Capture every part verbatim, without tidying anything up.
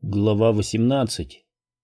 Глава восемнадцать.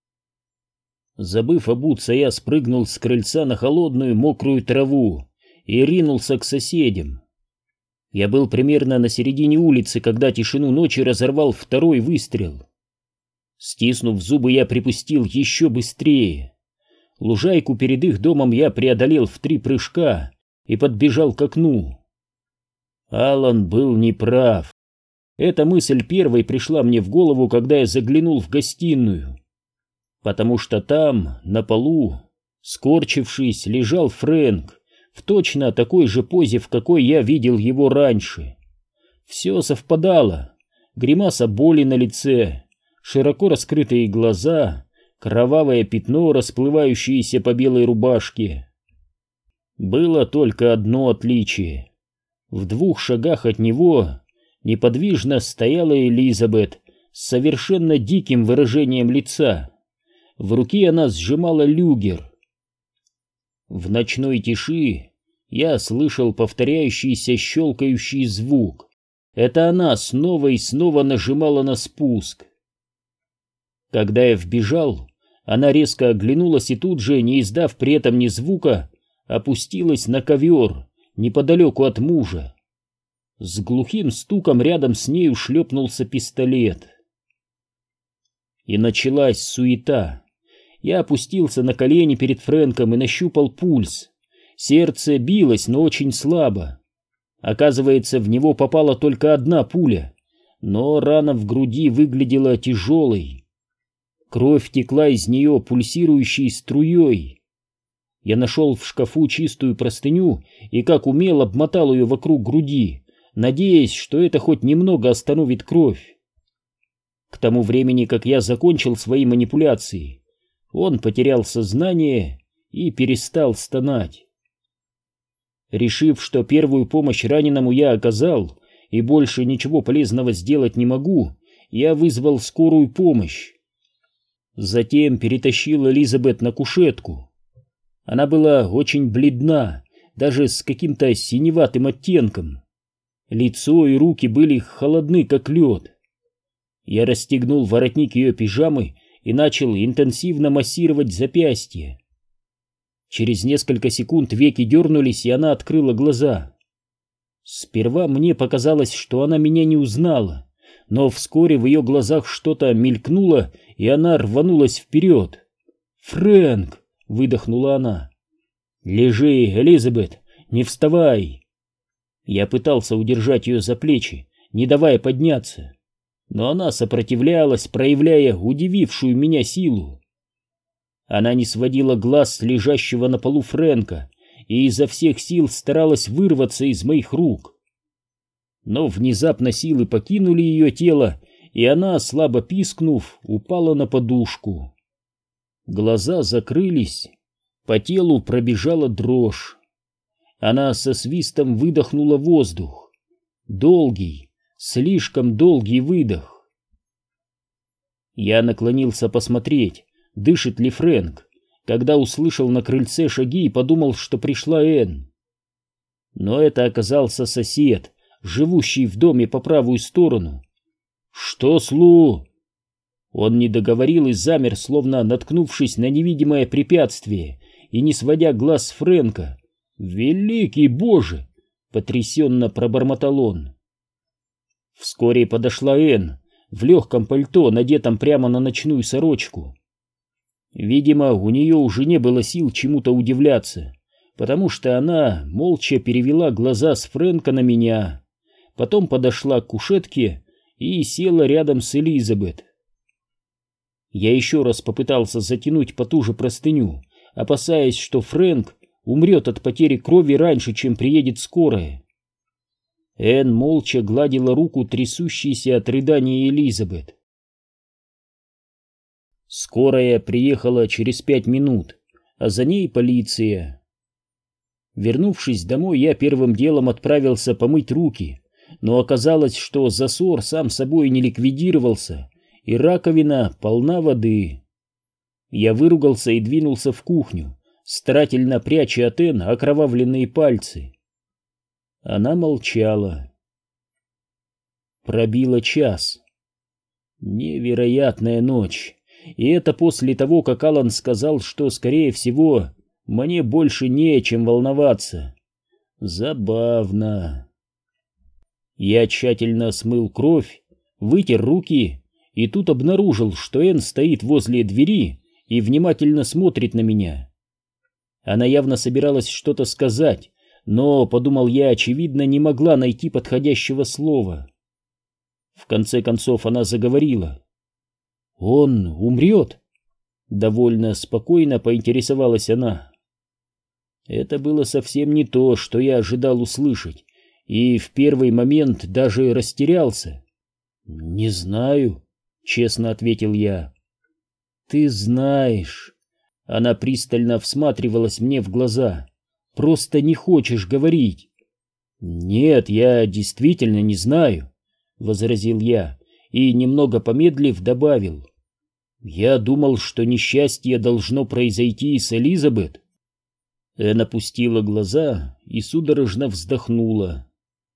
Забыв обуться, я спрыгнул с крыльца на холодную мокрую траву и ринулся к соседям. Я был примерно на середине улицы, когда тишину ночи разорвал второй выстрел. Стиснув зубы, я припустил еще быстрее. Лужайку перед их домом я преодолел в три прыжка и подбежал к окну. Алан был неправ. Эта мысль первой пришла мне в голову, когда я заглянул в гостиную, потому что там, на полу, скорчившись, лежал Фрэнк в точно такой же позе, в какой я видел его раньше. Все совпадало: гримаса боли на лице, широко раскрытые глаза, кровавое пятно, расплывающееся по белой рубашке. Было только одно отличие: в двух шагах от него неподвижно стояла Элизабет с совершенно диким выражением лица. В руке она сжимала люгер. В ночной тиши я слышал повторяющийся щелкающий звук. Это она снова и снова нажимала на спуск. Когда я вбежал, она резко оглянулась и тут же, не издав при этом ни звука, опустилась на ковер неподалеку от мужа. С глухим стуком рядом с нею шлепнулся пистолет. И началась суета. Я опустился на колени перед Фрэнком и нащупал пульс. Сердце билось, но очень слабо. Оказывается, в него попала только одна пуля, но рана в груди выглядела тяжелой. Кровь текла из нее пульсирующей струей. Я нашел в шкафу чистую простыню и как умел обмотал ее вокруг груди, надеясь, что это хоть немного остановит кровь. К тому времени, как я закончил свои манипуляции, он потерял сознание и перестал стонать. Решив, что первую помощь раненому я оказал и больше ничего полезного сделать не могу, я вызвал скорую помощь. Затем перетащил Элизабет на кушетку. Она была очень бледна, даже с каким-то синеватым оттенком. Лицо и руки были холодны, как лед. Я расстегнул воротник ее пижамы и начал интенсивно массировать запястье. Через несколько секунд веки дернулись, и она открыла глаза. Сперва мне показалось, что она меня не узнала, но вскоре в ее глазах что-то мелькнуло, и она рванулась вперед. «Фрэнк!» — выдохнула она. «Лежи, Элизабет, не вставай!» Я пытался удержать ее за плечи, не давая подняться, но она сопротивлялась, проявляя удивившую меня силу. Она не сводила глаз с лежащего на полу Фрэнка и изо всех сил старалась вырваться из моих рук. Но внезапно силы покинули ее тело, и она, слабо пискнув, упала на подушку. Глаза закрылись, по телу пробежала дрожь. Она со свистом выдохнула воздух. Долгий, слишком долгий выдох. Я наклонился посмотреть, дышит ли Фрэнк, когда услышал на крыльце шаги и подумал, что пришла Энн. Но это оказался сосед, живущий в доме по правую сторону. «Что с Лу?» Он не договорил и замер, словно наткнувшись на невидимое препятствие и не сводя глаз с Фрэнка. «Великий Боже!» — потрясенно пробормотал он. Вскоре подошла Энн в легком пальто, надетом прямо на ночную сорочку. Видимо, у нее уже не было сил чему-то удивляться, потому что она молча перевела глаза с Фрэнка на меня, потом подошла к кушетке и села рядом с Элизабет. Я еще раз попытался затянуть потуже простыню, опасаясь, что Фрэнк умрет от потери крови раньше, чем приедет скорая. Энн молча гладила руку трясущейся от рыдания Элизабет. Скорая приехала через пять минут, а за ней полиция. Вернувшись домой, я первым делом отправился помыть руки, но оказалось, что засор сам собой не ликвидировался, и раковина полна воды. Я выругался и двинулся в кухню, старательно пряча от Энн окровавленные пальцы. Она молчала. Пробило час. Невероятная ночь. И это после того, как Алан сказал, что, скорее всего, мне больше не о чем волноваться. Забавно. Я тщательно смыл кровь, вытер руки и тут обнаружил, что Энн стоит возле двери и внимательно смотрит на меня. Она явно собиралась что-то сказать, но, подумал я, очевидно, не могла найти подходящего слова. В конце концов она заговорила. «Он умрет?» Довольно спокойно поинтересовалась она. Это было совсем не то, что я ожидал услышать, и в первый момент даже растерялся. «Не знаю», — честно ответил я. «Ты знаешь». Она пристально всматривалась мне в глаза. «Просто не хочешь говорить». «Нет, я действительно не знаю», — возразил я и, немного помедлив, добавил. «Я думал, что несчастье должно произойти с Элизабет». Энн опустила глаза и судорожно вздохнула.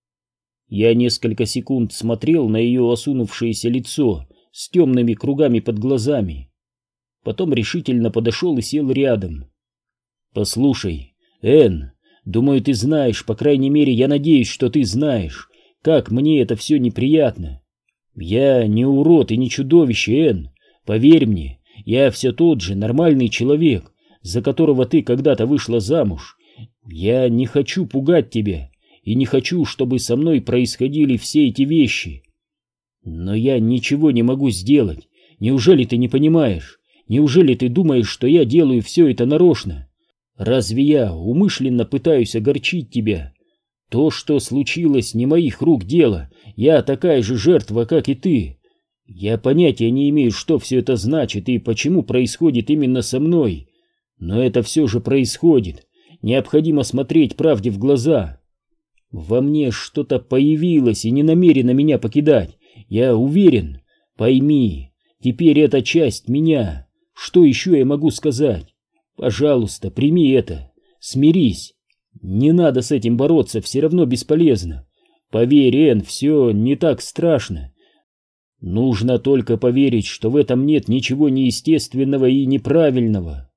Я несколько секунд смотрел на ее осунувшееся лицо с темными кругами под глазами. Потом решительно подошел и сел рядом. «Послушай, Энн, думаю, ты знаешь, по крайней мере, я надеюсь, что ты знаешь, как мне это все неприятно. Я не урод и не чудовище, Энн, поверь мне, я все тот же нормальный человек, за которого ты когда-то вышла замуж. Я не хочу пугать тебя и не хочу, чтобы со мной происходили все эти вещи. Но я ничего не могу сделать. Неужели ты не понимаешь? Неужели ты думаешь, что я делаю все это нарочно? Разве я умышленно пытаюсь огорчить тебя? То, что случилось, не моих рук дело. Я такая же жертва, как и ты. Я понятия не имею, что все это значит и почему происходит именно со мной. Но это все же происходит. Необходимо смотреть правде в глаза. Во мне что-то появилось и не намерено меня покидать. Я уверен. Пойми, теперь это часть меня. Что еще я могу сказать? Пожалуйста, прими это. Смирись. Не надо с этим бороться, все равно бесполезно. Поверь, Энн, все не так страшно. Нужно только поверить, что в этом нет ничего неестественного и неправильного.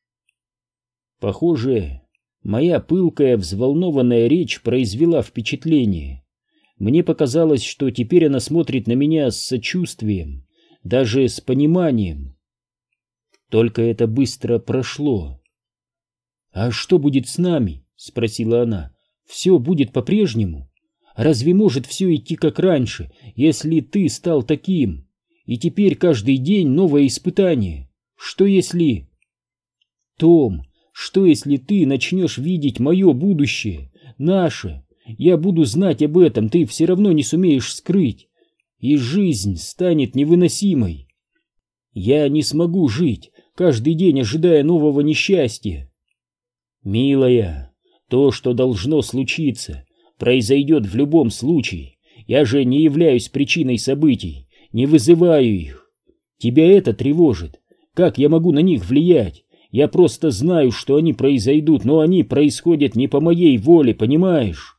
Похоже, моя пылкая, взволнованная речь произвела впечатление. Мне показалось, что теперь она смотрит на меня с сочувствием, даже с пониманием. Только это быстро прошло. «А что будет с нами?» — спросила она. «Все будет по-прежнему? Разве может все идти как раньше, если ты стал таким? И теперь каждый день новое испытание. Что если...» «Том, что если ты начнешь видеть мое будущее, наше? Я буду знать об этом, ты все равно не сумеешь скрыть. И жизнь станет невыносимой. Я не смогу жить, каждый день ожидая нового несчастья. Милая, то, что должно случиться, произойдет в любом случае. Я же не являюсь причиной событий, не вызываю их. Тебя это тревожит. Как я могу на них влиять? Я просто знаю, что они произойдут, но они происходят не по моей воле, понимаешь?»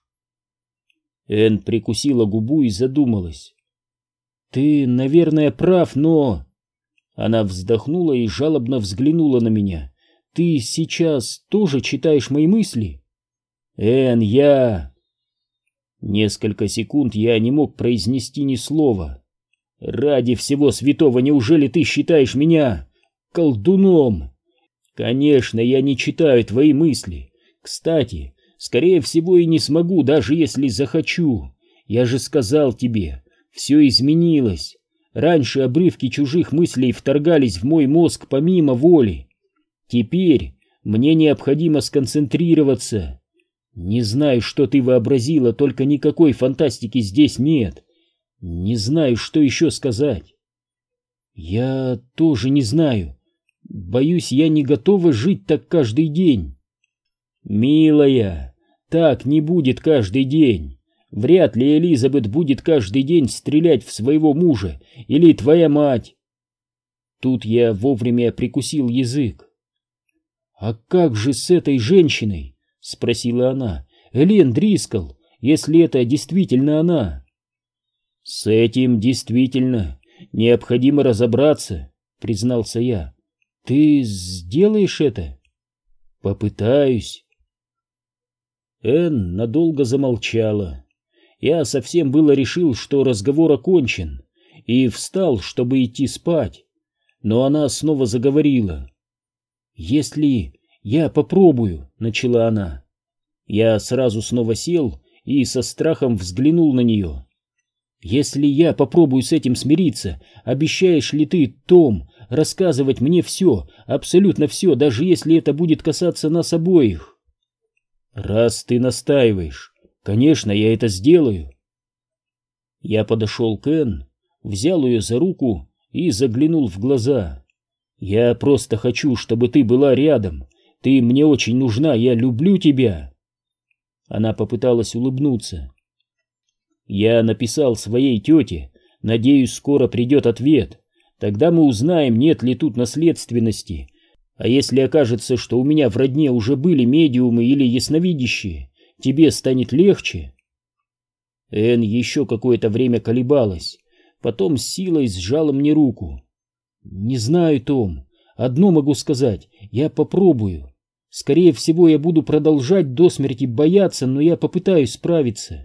Энн прикусила губу и задумалась. «Ты, наверное, прав, но...» Она вздохнула и жалобно взглянула на меня. «Ты сейчас тоже читаешь мои мысли?» «Энн, я...» Несколько секунд я не мог произнести ни слова. «Ради всего святого, неужели ты считаешь меня колдуном?» «Конечно, я не читаю твои мысли. Кстати, скорее всего и не смогу, даже если захочу. Я же сказал тебе, все изменилось. Раньше обрывки чужих мыслей вторгались в мой мозг помимо воли. Теперь мне необходимо сконцентрироваться. Не знаю, что ты вообразила, только никакой фантастики здесь нет. Не знаю, что еще сказать». «Я тоже не знаю. Боюсь, я не готова жить так каждый день». «Милая, так не будет каждый день. Вряд ли Элизабет будет каждый день стрелять в своего мужа или твоя мать». Тут я вовремя прикусил язык. «А как же с этой женщиной?» — спросила она. «Элен Дрискл, если это действительно она». «С этим действительно необходимо разобраться, признался я. Ты сделаешь это? Попытаюсь. Энн надолго замолчала. Я совсем было решил, что разговор окончен, и встал, чтобы идти спать. Но она снова заговорила. «Если я попробую», — начала она. Я сразу снова сел и со страхом взглянул на нее. «Если я попробую с этим смириться, обещаешь ли ты, Том, рассказывать мне все, абсолютно все, даже если это будет касаться нас обоих?» «Раз ты настаиваешь, конечно, я это сделаю». Я подошел к Энн, взял ее за руку и заглянул в глаза. «Я просто хочу, чтобы ты была рядом. Ты мне очень нужна, я люблю тебя». Она попыталась улыбнуться. «Я написал своей тете, надеюсь, скоро придет ответ. Тогда мы узнаем, нет ли тут наследственности. А если окажется, что у меня в родне уже были медиумы или ясновидящие, тебе станет легче?» Энн еще какое-то время колебалась, потом с силой сжала мне руку. «Не знаю, Том. Одно могу сказать. Я попробую. Скорее всего, я буду продолжать до смерти бояться, но я попытаюсь справиться».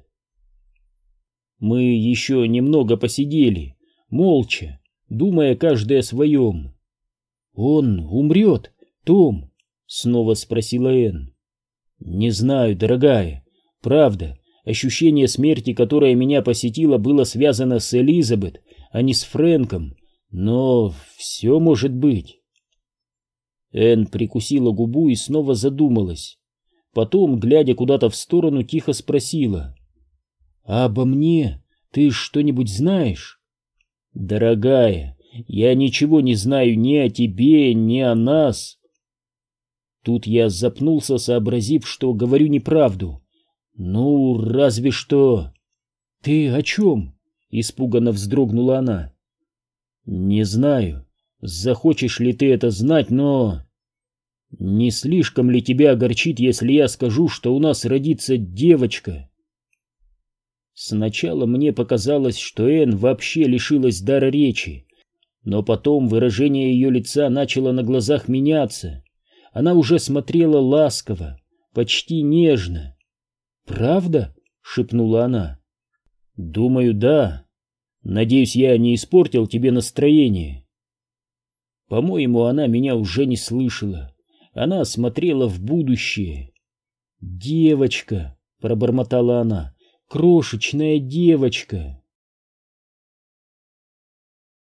Мы еще немного посидели, молча, думая каждый о своем. «Он умрет, Том?» — снова спросила Энн. «Не знаю, дорогая. Правда, ощущение смерти, которое меня посетило, было связано с Элизабет, а не с Фрэнком. Но все может быть». Энн прикусила губу и снова задумалась. Потом, глядя куда-то в сторону, тихо спросила: «А обо мне ты что-нибудь знаешь?» «Дорогая, я ничего не знаю ни о тебе, ни о нас». Тут я запнулся, сообразив, что говорю неправду. «Ну, разве что...» «Ты о чем?» — испуганно вздрогнула она. «Не знаю, захочешь ли ты это знать, но... Не слишком ли тебя огорчит, если я скажу, что у нас родится девочка?» Сначала мне показалось, что Энн вообще лишилась дара речи, но потом выражение ее лица начало на глазах меняться. Она уже смотрела ласково, почти нежно. «Правда?» — шепнула она. «Думаю, да. Надеюсь, я не испортил тебе настроение». По-моему, она меня уже не слышала. Она смотрела в будущее. «Девочка!» — пробормотала она. «Крошечная девочка!»